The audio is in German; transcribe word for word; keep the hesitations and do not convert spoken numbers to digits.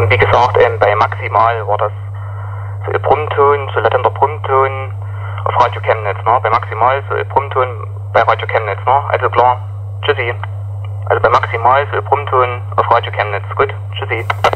Ähm, wie gesagt, ähm, bei Maximal war das so ein Brummton, so latenter Brummton auf Radio Chemnitz, ne? Bei Maximal so ein Brummton bei Radio Chemnitz, ne? Also klar, tschüssi. Also bei Maximal so ein Brummton auf Radio Chemnitz. Gut, tschüssi.